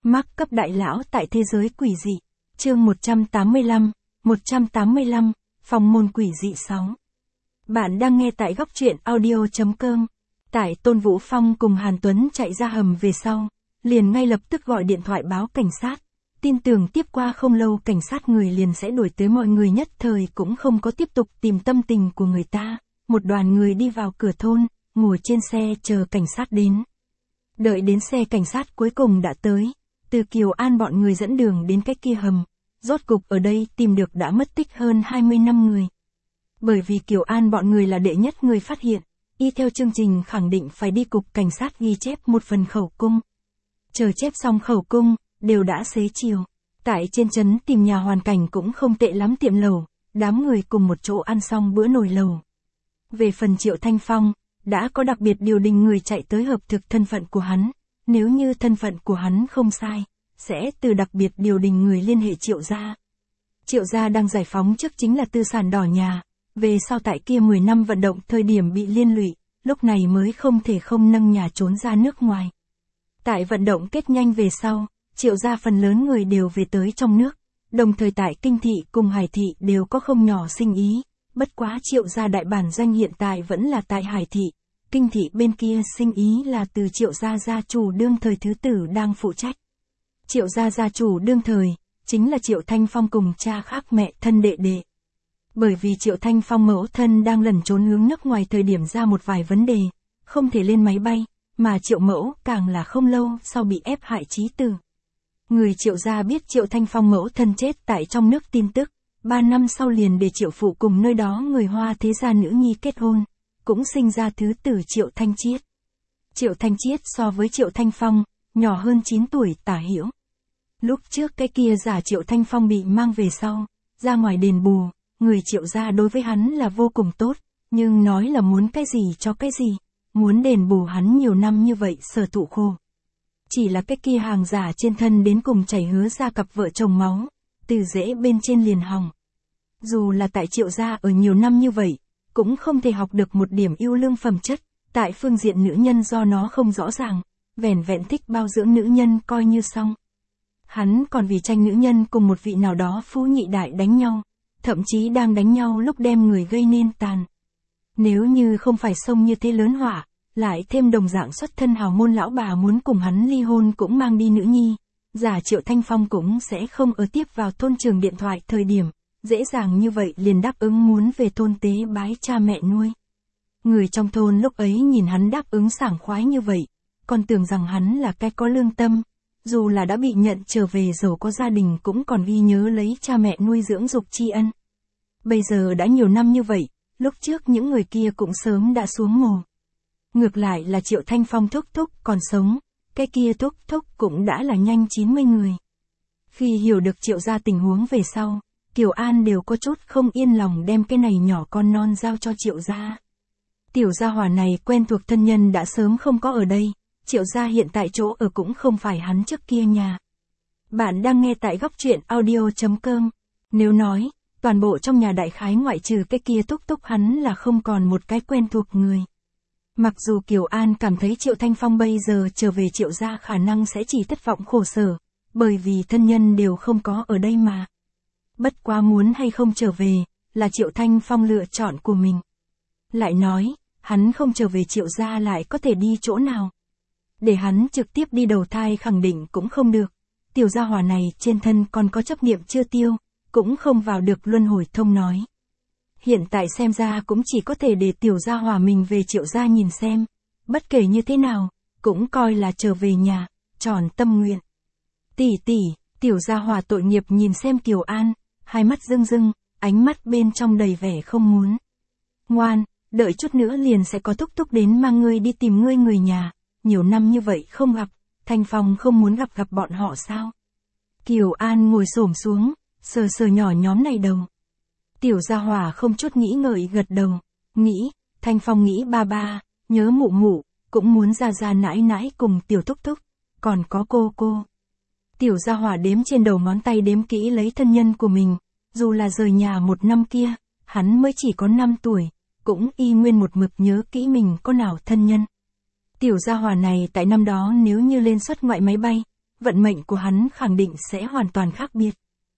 Mark cấp đại lão tại thế giới quỷ dị. Chương 185, Phòng môn quỷ dị 6. Bạn đang nghe tại góc truyện audio.com. Tại Tôn Vũ Phong cùng Hàn Tuấn chạy ra hầm về sau, liền ngay lập tức gọi điện thoại báo cảnh sát. Tin tưởng tiếp qua không lâu cảnh sát người liền sẽ đuổi tới, mọi người nhất thời cũng không có tiếp tục tìm tâm tình của người ta. Một đoàn người đi vào cửa thôn, ngồi trên xe chờ cảnh sát đến. Đợi đến xe cảnh sát cuối cùng đã tới, từ Kiều An bọn người dẫn đường đến cái kia hầm. Rốt cục ở đây tìm được đã mất tích hơn 20 năm người. Bởi vì Kiều An bọn người là đệ nhất người phát hiện, y theo chương trình khẳng định phải đi cục cảnh sát ghi chép một phần khẩu cung. Chờ chép xong khẩu cung, đều đã xế chiều. Tại trên trấn tìm nhà hoàn cảnh cũng không tệ lắm, tiệm lẩu, đám người cùng một chỗ ăn xong bữa nồi lẩu. Về phần Triệu Thanh Phong, đã có đặc biệt điều đình người chạy tới hợp thực thân phận của hắn, nếu như thân phận của hắn không sai, sẽ từ đặc biệt điều đình người liên hệ Triệu gia. Triệu gia đang giải phóng trước chính là tư sản đỏ nhà, về sau tại kia 10 năm vận động thời điểm bị liên lụy, lúc này mới không thể không nâng nhà trốn ra nước ngoài. Tại vận động kết nhanh về sau, Triệu gia phần lớn người đều về tới trong nước, đồng thời tại Kinh thị cùng Hải thị đều có không nhỏ sinh ý, bất quá Triệu gia đại bản doanh hiện tại vẫn là tại Hải thị, Kinh thị bên kia sinh ý là từ Triệu gia gia chủ đương thời thứ tử đang phụ trách. Triệu gia gia chủ đương thời, chính là Triệu Thanh Phong cùng cha khác mẹ thân đệ đệ. Bởi vì Triệu Thanh Phong mẫu thân đang lẩn trốn hướng nước ngoài thời điểm ra một vài vấn đề, không thể lên máy bay, mà Triệu mẫu càng là không lâu sau bị ép hại chí tử. Người Triệu gia biết Triệu Thanh Phong mẫu thân chết tại trong nước tin tức, 3 năm sau liền để Triệu phụ cùng nơi đó người Hoa thế gia nữ nhi kết hôn, cũng sinh ra thứ tử Triệu Thanh Chiết. Triệu Thanh Chiết so với Triệu Thanh Phong, nhỏ hơn 9 tuổi tả hữu. Lúc trước cái kia giả Triệu Thanh Phong bị mang về sau, ra ngoài đền bù, người Triệu gia đối với hắn là vô cùng tốt, nhưng nói là muốn cái gì cho cái gì, muốn đền bù hắn nhiều năm như vậy sở thụ khổ. Chỉ là cái kia hàng giả trên thân đến cùng chảy hứa ra cặp vợ chồng máu, từ rễ bên trên liền hỏng. Dù là tại Triệu gia ở nhiều năm như vậy, cũng không thể học được một điểm yêu lương phẩm chất, tại phương diện nữ nhân do nó không rõ ràng, vẻn vẹn thích bao dưỡng nữ nhân coi như xong. Hắn còn vì tranh nữ nhân cùng một vị nào đó phú nhị đại đánh nhau, thậm chí đang đánh nhau lúc đem người gây nên tàn. Nếu như không phải xông như thế lớn họa, lại thêm đồng dạng xuất thân hào môn lão bà muốn cùng hắn ly hôn cũng mang đi nữ nhi, giả Triệu Thanh Phong cũng sẽ không ở tiếp vào thôn trường điện thoại thời điểm, dễ dàng như vậy liền đáp ứng muốn về thôn tế bái cha mẹ nuôi. Người trong thôn lúc ấy nhìn hắn đáp ứng sảng khoái như vậy, còn tưởng rằng hắn là cái có lương tâm, dù là đã bị nhận trở về dầu có gia đình cũng còn ghi nhớ lấy cha mẹ nuôi dưỡng dục tri ân. Bây giờ đã nhiều năm như vậy, lúc trước những người kia cũng sớm đã xuống mồ. Ngược lại là Triệu Thanh Phong thúc thúc còn sống, cái kia thúc thúc cũng đã là nhanh 90 người. Khi hiểu được Triệu gia tình huống về sau, Kiều An đều có chút không yên lòng đem cái này nhỏ con non giao cho Triệu gia. Tiểu gia hỏa này quen thuộc thân nhân đã sớm không có ở đây, Triệu gia hiện tại chỗ ở cũng không phải hắn trước kia nhà. Bạn đang nghe tại góc truyện audio.com. Nếu nói, toàn bộ trong nhà đại khái ngoại trừ cái kia thúc thúc hắn là không còn một cái quen thuộc người. Mặc dù Kiều An cảm thấy Triệu Thanh Phong bây giờ trở về Triệu gia khả năng sẽ chỉ thất vọng khổ sở, bởi vì thân nhân đều không có ở đây mà. Bất quá muốn hay không trở về, là Triệu Thanh Phong lựa chọn của mình. Lại nói, hắn không trở về Triệu gia lại có thể đi chỗ nào. Để hắn trực tiếp đi đầu thai khẳng định cũng không được. Tiểu gia hỏa này trên thân còn có chấp niệm chưa tiêu, cũng không vào được luân hồi thông nói. Hiện tại xem ra cũng chỉ có thể để tiểu gia hỏa mình về Triệu gia nhìn xem. Bất kể như thế nào, cũng coi là trở về nhà, tròn tâm nguyện. Tỷ tỷ, tiểu gia hỏa tội nghiệp nhìn xem Kiều An, hai mắt rưng rưng, ánh mắt bên trong đầy vẻ không muốn. Ngoan, đợi chút nữa liền sẽ có thúc thúc đến mang ngươi đi tìm ngươi người nhà. Nhiều năm như vậy không gặp, Thanh Phong không muốn gặp bọn họ sao? Kiều An ngồi xổm xuống, sờ sờ nhỏ nhóm này đầu. Tiểu gia hỏa không chút nghĩ ngợi gật đầu, nghĩ, Thanh Phong nghĩ ba ba, nhớ mụ mụ, cũng muốn ra nãi nãi cùng tiểu thúc thúc, còn có cô. Tiểu gia hỏa đếm trên đầu ngón tay đếm kỹ lấy thân nhân của mình, dù là rời nhà một năm kia, hắn mới chỉ có 5 tuổi, cũng y nguyên một mực nhớ kỹ mình có nào thân nhân. Tiểu gia hỏa này tại năm đó nếu như lên xuất ngoại máy bay, vận mệnh của hắn khẳng định sẽ hoàn toàn khác biệt.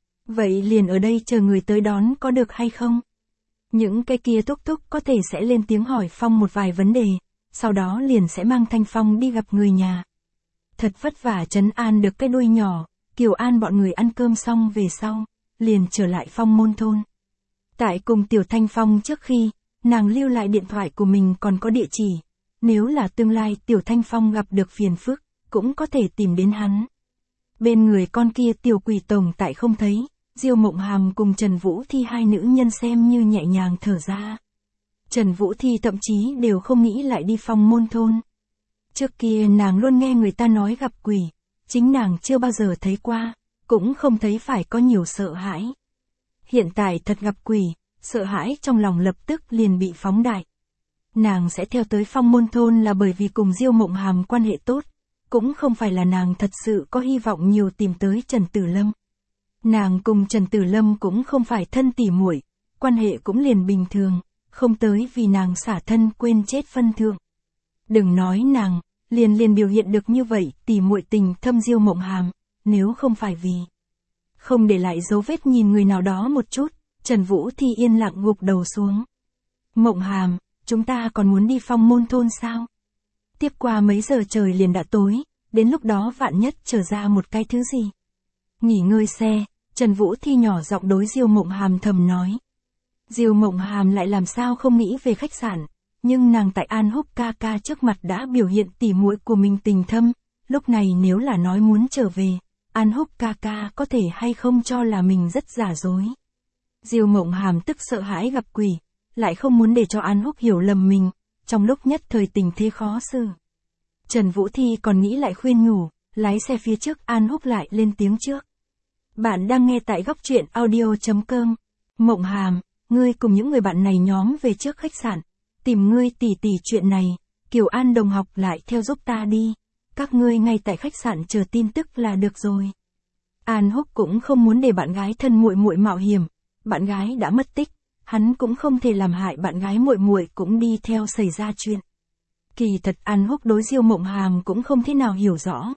Vậy liền ở đây chờ người tới đón có được hay không? Những cái kia túc túc có thể sẽ lên tiếng hỏi Phong một vài vấn đề, sau đó liền sẽ mang Thanh Phong đi gặp người nhà. Thật vất vả trấn an được cái đuôi nhỏ, Kiều An bọn người ăn cơm xong về sau, liền trở lại Phong Môn thôn. Tại cùng Tiểu Thanh Phong trước khi, nàng lưu lại điện thoại của mình còn có địa chỉ, nếu là tương lai Tiểu Thanh Phong gặp được phiền phức, cũng có thể tìm đến hắn. Bên người con kia Tiểu Quỷ tồn tại không thấy, Diêu Mộng Hàm cùng Trần Vũ Thi hai nữ nhân xem như nhẹ nhàng thở ra. Trần Vũ Thi thậm chí đều không nghĩ lại đi Phong Môn thôn. Trước kia nàng luôn nghe người ta nói gặp quỷ, chính nàng chưa bao giờ thấy qua, cũng không thấy phải có nhiều sợ hãi. Hiện tại thật gặp quỷ, sợ hãi trong lòng lập tức liền bị phóng đại. Nàng sẽ theo tới Phong Môn thôn là bởi vì cùng Diêu Mộng Hàm quan hệ tốt, cũng không phải là nàng thật sự có hy vọng nhiều tìm tới Trần Tử Lâm. Nàng cùng Trần Tử Lâm cũng không phải thân tỉ muội, quan hệ cũng liền bình thường, không tới vì nàng xả thân quên chết phân thượng. Đừng nói nàng, liền biểu hiện được như vậy tỉ muội tình thâm Diêu Mộng Hàm, nếu không phải vì không để lại dấu vết nhìn người nào đó một chút, Trần Vũ Thi yên lặng gục đầu xuống. Mộng Hàm, chúng ta còn muốn đi Phong Môn thôn sao? Tiếp qua mấy giờ trời liền đã tối, đến lúc đó vạn nhất trở ra một cái thứ gì. Nghỉ ngơi xe, Trần Vũ Thi nhỏ giọng đối Diêu Mộng Hàm thầm nói. Diêu Mộng Hàm lại làm sao không nghĩ về khách sạn, nhưng nàng tại An Húc ca ca trước mặt đã biểu hiện tỉ muội của mình tình thâm, lúc này nếu là nói muốn trở về, An Húc ca ca có thể hay không cho là mình rất giả dối. Diêu Mộng Hàm tức sợ hãi gặp quỷ, lại không muốn để cho An Húc hiểu lầm mình, trong lúc nhất thời tình thế khó xử. Trần Vũ Thi còn nghĩ lại khuyên nhủ, lái xe phía trước An Húc lại lên tiếng trước. Bạn đang nghe tại góc truyện audio.com. Mộng Hàm, ngươi cùng những người bạn này nhóm về trước khách sạn, tìm ngươi tỉ tỉ chuyện này, Kiều An đồng học lại theo giúp ta đi, các ngươi ngay tại khách sạn chờ tin tức là được rồi. An Húc cũng không muốn để bạn gái thân muội muội mạo hiểm, bạn gái đã mất tích, hắn cũng không thể làm hại bạn gái muội muội cũng đi theo xảy ra chuyện. Kỳ thật An Húc đối Diêu Mộng Hàm cũng không thế nào hiểu rõ.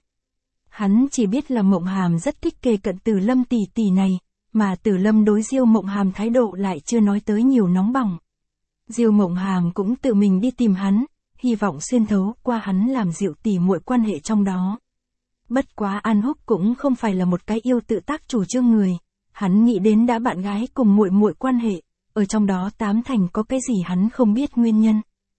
Hắn chỉ biết là Mộng Hàm rất thích kề cận Tử Lâm tỷ tỷ này, mà Tử Lâm đối Diêu Mộng Hàm thái độ lại chưa nói tới nhiều nóng bỏng. Diêu Mộng Hàm cũng tự mình đi tìm hắn, hy vọng xuyên thấu qua hắn làm dịu tỉ muội quan hệ trong đó. Bất quá An Húc cũng không phải là một cái yêu tự tác chủ trương người, hắn nghĩ đến đã bạn gái cùng muội muội quan hệ, ở trong đó tám thành có cái gì hắn không biết nguyên nhân.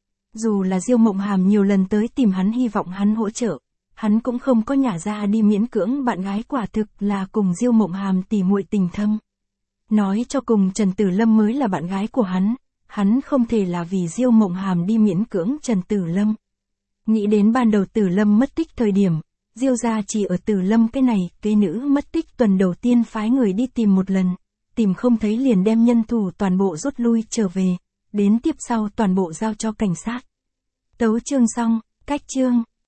Dù là Diêu Mộng Hàm nhiều lần tới tìm hắn hy vọng hắn hỗ trợ, hắn cũng không có nhả ra đi miễn cưỡng bạn gái quả thực là cùng Diêu Mộng Hàm tỉ muội tình thâm. Nói cho cùng Trần Tử Lâm mới là bạn gái của hắn không thể là vì Diêu Mộng Hàm đi miễn cưỡng Trần Tử Lâm. Nghĩ đến ban đầu Tử Lâm mất tích thời điểm, Diêu gia chỉ ở Tử Lâm cái này, cái nữ mất tích tuần đầu tiên phái người đi tìm một lần, tìm không thấy liền đem nhân thủ toàn bộ rút lui trở về, đến tiếp sau toàn bộ giao cho cảnh sát. Tấu chương xong, cách chương.